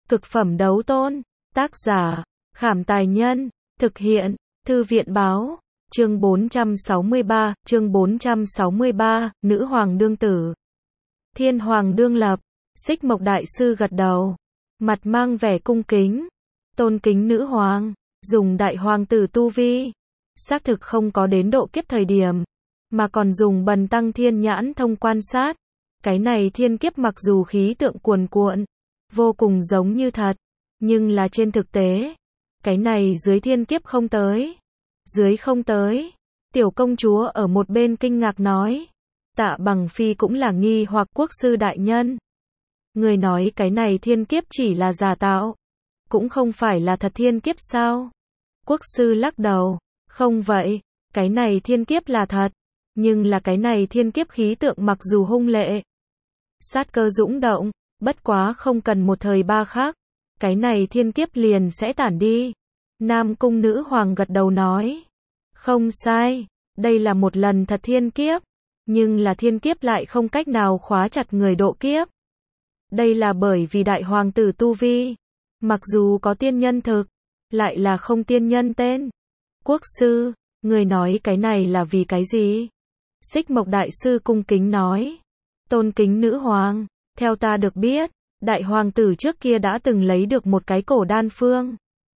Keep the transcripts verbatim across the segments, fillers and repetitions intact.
Cực phẩm đấu tôn. Tác giả, Khảm Tài Nhân. Thực hiện, Thư viện Báo. Chương bốn trăm sáu mươi ba, chương bốn trăm sáu mươi ba, Nữ Hoàng Đương Tử. Thiên Hoàng Đương Lập. Xích Mộc Đại Sư gật đầu. Mặt mang vẻ cung kính. Tôn kính Nữ Hoàng. Dùng Đại Hoàng Tử tu vi. Xác thực không có đến độ kiếp thời điểm. Mà còn dùng bần tăng thiên nhãn thông quan sát. Cái này thiên kiếp mặc dù khí tượng cuồn cuộn. Vô cùng giống như thật. Nhưng là trên thực tế. Cái này dưới thiên kiếp không tới. Dưới không tới. Tiểu công chúa ở một bên kinh ngạc nói. Tạ Bằng Phi cũng là nghi hoặc quốc sư đại nhân. Người nói cái này thiên kiếp chỉ là giả tạo. Cũng không phải là thật thiên kiếp sao? Quốc sư lắc đầu. Không vậy. Cái này thiên kiếp là thật. Nhưng là cái này thiên kiếp khí tượng mặc dù hung lệ. Sát cơ dũng động. Bất quá không cần một thời ba khắc. Cái này thiên kiếp liền sẽ tản đi. Nam Cung Nữ Hoàng gật đầu nói. Không sai. Đây là một lần thật thiên kiếp. Nhưng là thiên kiếp lại không cách nào khóa chặt người độ kiếp. Đây là bởi vì Đại Hoàng Tử tu vi. Mặc dù có tiên nhân thực. Lại là không tiên nhân tên. Quốc sư. Người nói cái này là vì cái gì? Xích Mộc Đại Sư cung kính nói. Tôn kính Nữ Hoàng. Theo ta được biết. Đại Hoàng Tử trước kia đã từng lấy được một cái cổ đan phương.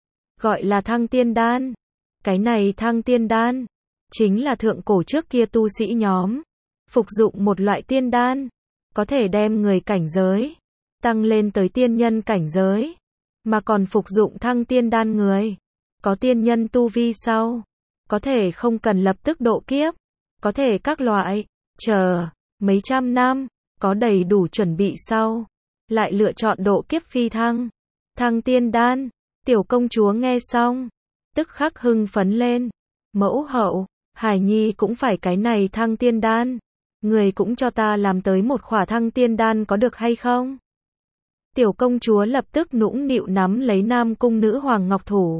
Gọi là Thăng Tiên Đan. Cái này Thăng Tiên Đan. Chính là thượng cổ trước kia tu sĩ nhóm. Phục dụng một loại tiên đan. Có thể đem người cảnh giới. Tăng lên tới tiên nhân cảnh giới. Mà còn phục dụng Thăng Tiên Đan người. Có tiên nhân tu vi sau. Có thể không cần lập tức độ kiếp. Có thể các loại. Chờ. Mấy trăm năm. Có đầy đủ chuẩn bị sau. Lại lựa chọn độ kiếp phi thăng. Thăng Tiên Đan. Tiểu công chúa nghe xong. Tức khắc hưng phấn lên. Mẫu hậu. Hải nhi cũng phải cái này Thăng Tiên Đan. Người cũng cho ta làm tới một khỏa Thăng Tiên Đan có được hay không? Tiểu công chúa lập tức nũng nịu nắm lấy Nam Cung Nữ Hoàng ngọc thủ.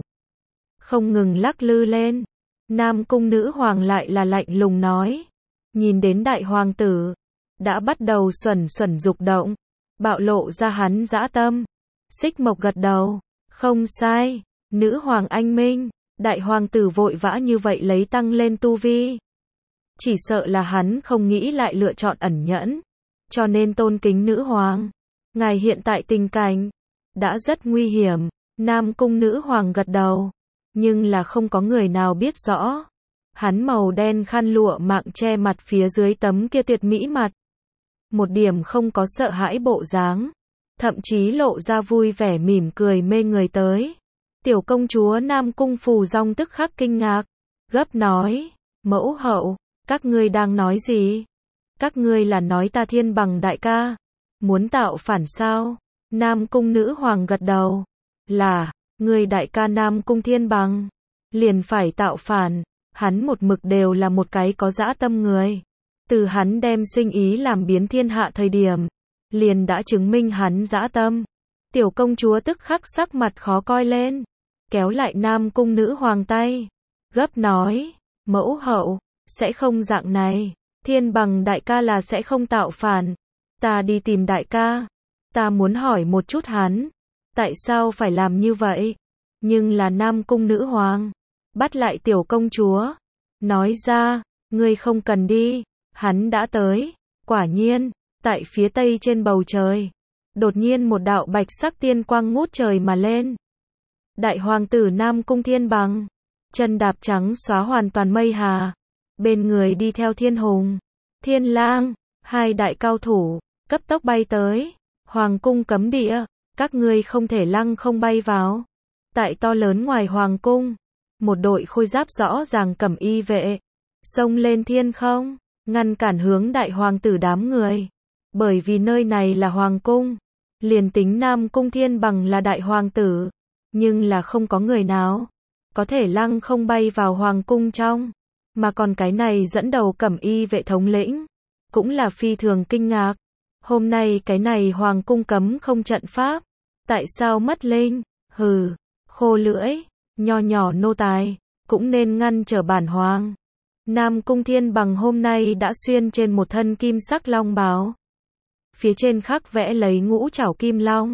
Không ngừng lắc lư lên. Nam Cung Nữ Hoàng lại là lạnh lùng nói. Nhìn đến Đại Hoàng Tử. Đã bắt đầu xuẩn xuẩn dục động. Bạo lộ ra hắn dã tâm. Xích Mộc gật đầu. Không sai. Nữ Hoàng anh minh. Đại Hoàng Tử vội vã như vậy lấy tăng lên tu vi. Chỉ sợ là hắn không nghĩ lại lựa chọn ẩn nhẫn. Cho nên tôn kính Nữ Hoàng. Ngài hiện tại tình cảnh. Đã rất nguy hiểm. Nam Cung Nữ Hoàng gật đầu. Nhưng là không có người nào biết rõ. Hắn màu đen khăn lụa mạng che mặt phía dưới tấm kia tuyệt mỹ mặt. Một điểm không có sợ hãi bộ dáng. Thậm chí lộ ra vui vẻ mỉm cười mê người tới. Tiểu công chúa Nam Cung Phù Dong tức khắc kinh ngạc. Gấp nói. Mẫu hậu. Các ngươi đang nói gì? Các ngươi là nói ta Thiên Bằng đại ca. Muốn tạo phản sao? Nam Cung Nữ Hoàng gật đầu. Là. Ngươi đại ca Nam Cung Thiên Bằng. Liền phải tạo phản. Hắn một mực đều là một cái có dã tâm người. Từ hắn đem sinh ý làm biến thiên hạ thời điểm. Liền đã chứng minh hắn dã tâm. Tiểu công chúa tức khắc sắc mặt khó coi lên. Kéo lại Nam Cung Nữ Hoàng tay. Gấp nói. Mẫu hậu. Sẽ không dạng này. Thiên Bằng đại ca là sẽ không tạo phản. Ta đi tìm đại ca. Ta muốn hỏi một chút hắn. Tại sao phải làm như vậy? Nhưng là Nam Cung Nữ Hoàng. Bắt lại tiểu công chúa. Nói ra. Ngươi không cần đi. Hắn đã tới. Quả nhiên. Tại phía tây trên bầu trời. Đột nhiên một đạo bạch sắc tiên quang ngút trời mà lên. Đại Hoàng Tử Nam Cung Thiên Bằng. Chân đạp trắng xóa hoàn toàn mây hà. Bên người đi theo Thiên Hùng. Thiên Lang. Hai đại cao thủ. Cấp tốc bay tới. Hoàng cung cấm địa. Các ngươi không thể lăng không bay vào. Tại to lớn ngoài Hoàng cung. Một đội khôi giáp rõ ràng cẩm y vệ. Xông lên thiên không. Ngăn cản hướng Đại Hoàng Tử đám người. Bởi vì nơi này là Hoàng cung. Liền tính Nam Cung Thiên Bằng là Đại Hoàng Tử. Nhưng là không có người nào. Có thể lăng không bay vào Hoàng cung trong. Mà còn cái này dẫn đầu cẩm y vệ thống lĩnh. Cũng là phi thường kinh ngạc. Hôm nay cái này Hoàng cung cấm không trận pháp. Tại sao mất linh? Hừ. Khô lưỡi. Nho nhỏ nô tài. Cũng nên ngăn trở bản hoàng. Nam Cung Thiên Bằng hôm nay đã xuyên trên một thân kim sắc long bào. Phía trên khắc vẽ lấy ngũ trảo kim long.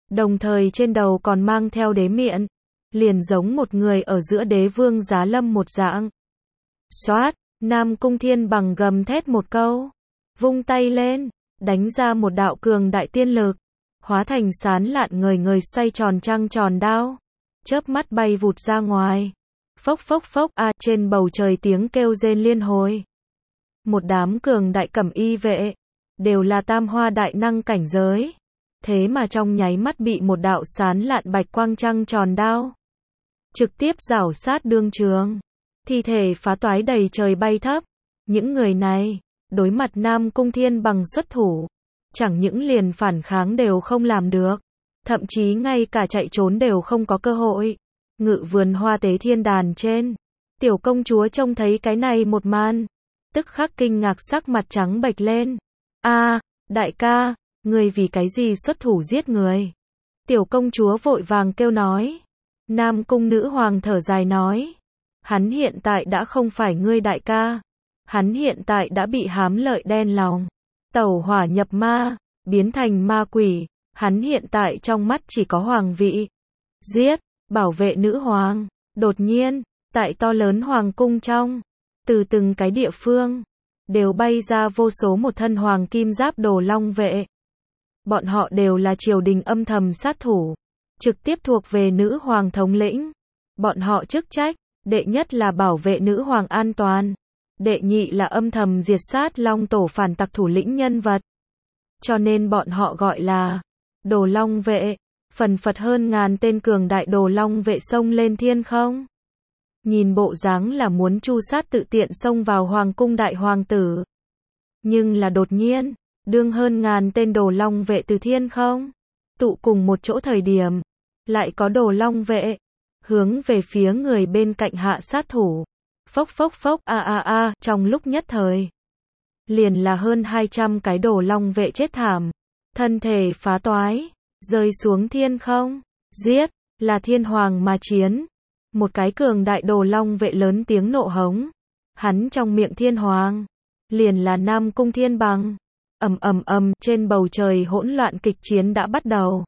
đồng thời trên đầu còn mang theo đế miện, liền giống một người ở giữa đế vương giá lâm một dạng. Xoát, Nam Cung Thiên Bằng gầm thét một câu, vung tay lên, đánh ra một đạo cường đại tiên lực, hóa thành sán lạn ngời ngời xoay tròn trăng tròn đao, chớp mắt bay vụt ra ngoài. Phốc phốc phốc a, à, trên bầu trời tiếng kêu rên liên hồi. Một đám cường đại cẩm y vệ, đều là tam hoa đại năng cảnh giới, thế mà trong nháy mắt bị một đạo sán lạn bạch quang trăng tròn đao trực tiếp rảo sát đương trường, thi thể phá toái đầy trời bay thấp. Những người này, đối mặt Nam Cung Thiên Bằng xuất thủ, chẳng những liền phản kháng đều không làm được, thậm chí ngay cả chạy trốn đều không có cơ hội. Ngự vườn hoa tế thiên đàn trên, tiểu công chúa trông thấy cái này một màn, tức khắc kinh ngạc sắc mặt trắng bệch lên. A, đại ca, ngươi vì cái gì xuất thủ giết người? Tiểu công chúa vội vàng kêu nói. Nam Cung nữ hoàng thở dài nói, hắn hiện tại đã không phải ngươi đại ca, hắn hiện tại đã bị hám lợi đen lòng, tẩu hỏa nhập ma, biến thành ma quỷ, hắn hiện tại trong mắt chỉ có hoàng vị. Giết, bảo vệ nữ hoàng. Đột nhiên, tại to lớn hoàng cung trong, từ từng cái địa phương, đều bay ra vô số một thân hoàng kim giáp đồ long vệ. Bọn họ đều là triều đình âm thầm sát thủ, trực tiếp thuộc về nữ hoàng thống lĩnh. Bọn họ chức trách, đệ nhất là bảo vệ nữ hoàng an toàn, đệ nhị là âm thầm diệt sát long tổ phản tặc thủ lĩnh nhân vật. Cho nên bọn họ gọi là đồ long vệ. Phần phật hơn ngàn tên cường đại đồ long vệ xông lên thiên không. Nhìn bộ dáng là muốn chu sát tự tiện xông vào hoàng cung đại hoàng tử. Nhưng là đột nhiên, đương hơn ngàn tên đồ long vệ từ thiên không tụ cùng một chỗ thời điểm, lại có đồ long vệ hướng về phía người bên cạnh hạ sát thủ. Phốc phốc phốc a a a, trong lúc nhất thời, liền là hơn hai trăm cái đồ long vệ chết thảm, thân thể phá toái, rơi xuống thiên không. Giết, là thiên hoàng mà chiến. Một cái cường đại đồ long vệ lớn tiếng nộ hống. Hắn trong miệng thiên hoàng, liền là Nam Cung Thiên Bằng. Ầm ầm ầm, trên bầu trời hỗn loạn kịch chiến đã bắt đầu.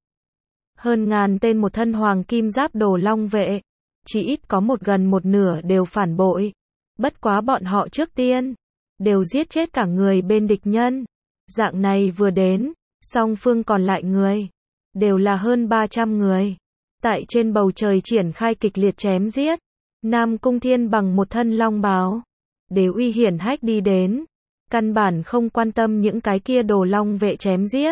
Hơn ngàn tên một thân hoàng kim giáp đồ long vệ, chỉ ít có một gần một nửa đều phản bội. Bất quá bọn họ trước tiên đều giết chết cả người bên địch nhân. Dạng này vừa đến, song phương còn lại người đều là hơn ba trăm người. Tại trên bầu trời triển khai kịch liệt chém giết. Nam Cung Thiên Bằng một thân long bào, đều uy hiển hách đi đến, căn bản không quan tâm những cái kia đồ long vệ chém giết.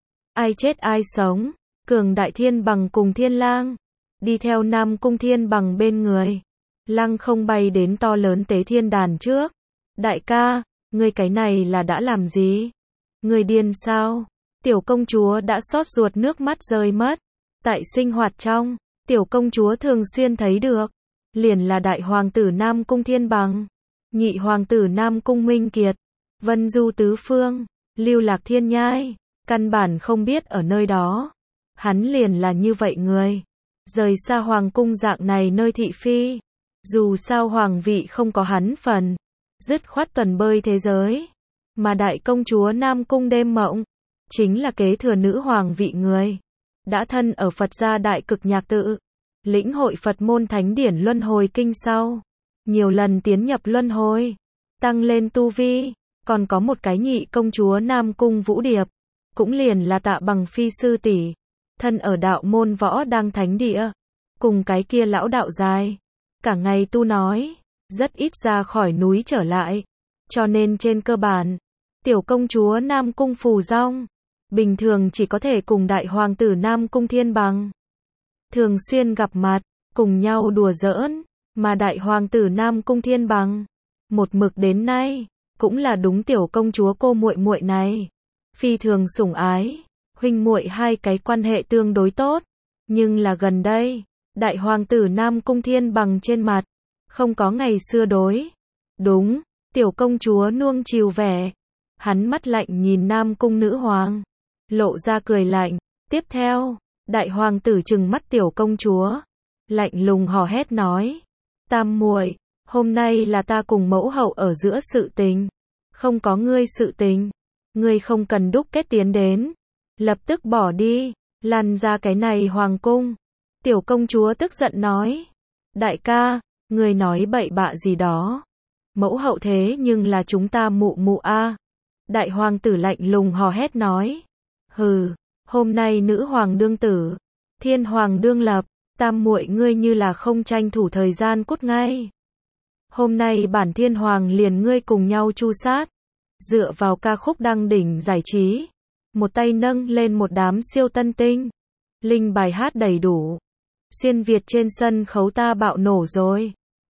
Ai chết ai sống, cường đại Thiên Bằng cùng Thiên Lang đi theo Nam Cung Thiên Bằng bên người. Lăng không bay đến to lớn tế thiên đàn trước. Đại ca, ngươi cái này là đã làm gì? Ngươi điên sao? Tiểu công chúa đã xót ruột nước mắt rơi mất. Tại sinh hoạt trong, tiểu công chúa thường xuyên thấy được, liền là đại hoàng tử Nam Cung Thiên Bằng, nhị hoàng tử Nam Cung Minh Kiệt, Vân Du Tứ Phương, Lưu Lạc Thiên Nhai, căn bản không biết ở nơi đó. Hắn liền là như vậy người, rời xa hoàng cung dạng này nơi thị phi. Dù sao hoàng vị không có hắn phần, dứt khoát tuần bơi thế giới. Mà đại công chúa Nam Cung Đêm Mộng, chính là kế thừa nữ hoàng vị người. Đã thân ở Phật gia đại cực nhạc tự, lĩnh hội Phật môn thánh điển luân hồi kinh sau, nhiều lần tiến nhập luân hồi, tăng lên tu vi. Còn có một cái nhị công chúa Nam Cung Vũ Điệp, cũng liền là Tạ Bằng phi sư tỷ, thân ở đạo môn võ đang thánh địa, cùng cái kia lão đạo dài, cả ngày tu nói, rất ít ra khỏi núi trở lại. Cho nên trên cơ bản, tiểu công chúa Nam Cung Phù Dong bình thường chỉ có thể cùng đại hoàng tử Nam Cung Thiên Bằng thường xuyên gặp mặt, cùng nhau đùa giỡn. Mà đại hoàng tử Nam Cung Thiên Bằng một mực đến nay cũng là đúng tiểu công chúa cô muội muội này phi thường sủng ái, huynh muội hai cái quan hệ tương đối tốt. Nhưng là gần đây, đại hoàng tử Nam Cung Thiên Bằng trên mặt không có ngày xưa đối đúng tiểu công chúa nuông chiều vẻ. Hắn mắt lạnh nhìn Nam Cung nữ hoàng, lộ ra cười lạnh. Tiếp theo, đại hoàng tử trừng mắt tiểu công chúa, lạnh lùng hò hét nói: "Tam muội, hôm nay là ta cùng mẫu hậu ở giữa sự tình, không có ngươi sự tình, ngươi không cần đúc kết tiến đến, lập tức bỏ đi." Lăn ra cái này hoàng cung. Tiểu công chúa tức giận nói. Đại ca, người nói bậy bạ gì đó. Mẫu hậu thế nhưng là chúng ta mụ mụ a. Đại hoàng tử lạnh lùng hò hét nói. Hừ, hôm nay nữ hoàng đương tử, thiên hoàng đương lập, tam muội ngươi như là không tranh thủ thời gian cút ngay. Hôm nay bản thiên hoàng liền ngươi cùng nhau chu sát. Dựa vào ca khúc đăng đỉnh giải trí, một tay nâng lên một đám siêu tân tinh. Linh bài hát đầy đủ. Xuyên Việt trên sân khấu ta bạo nổ rồi.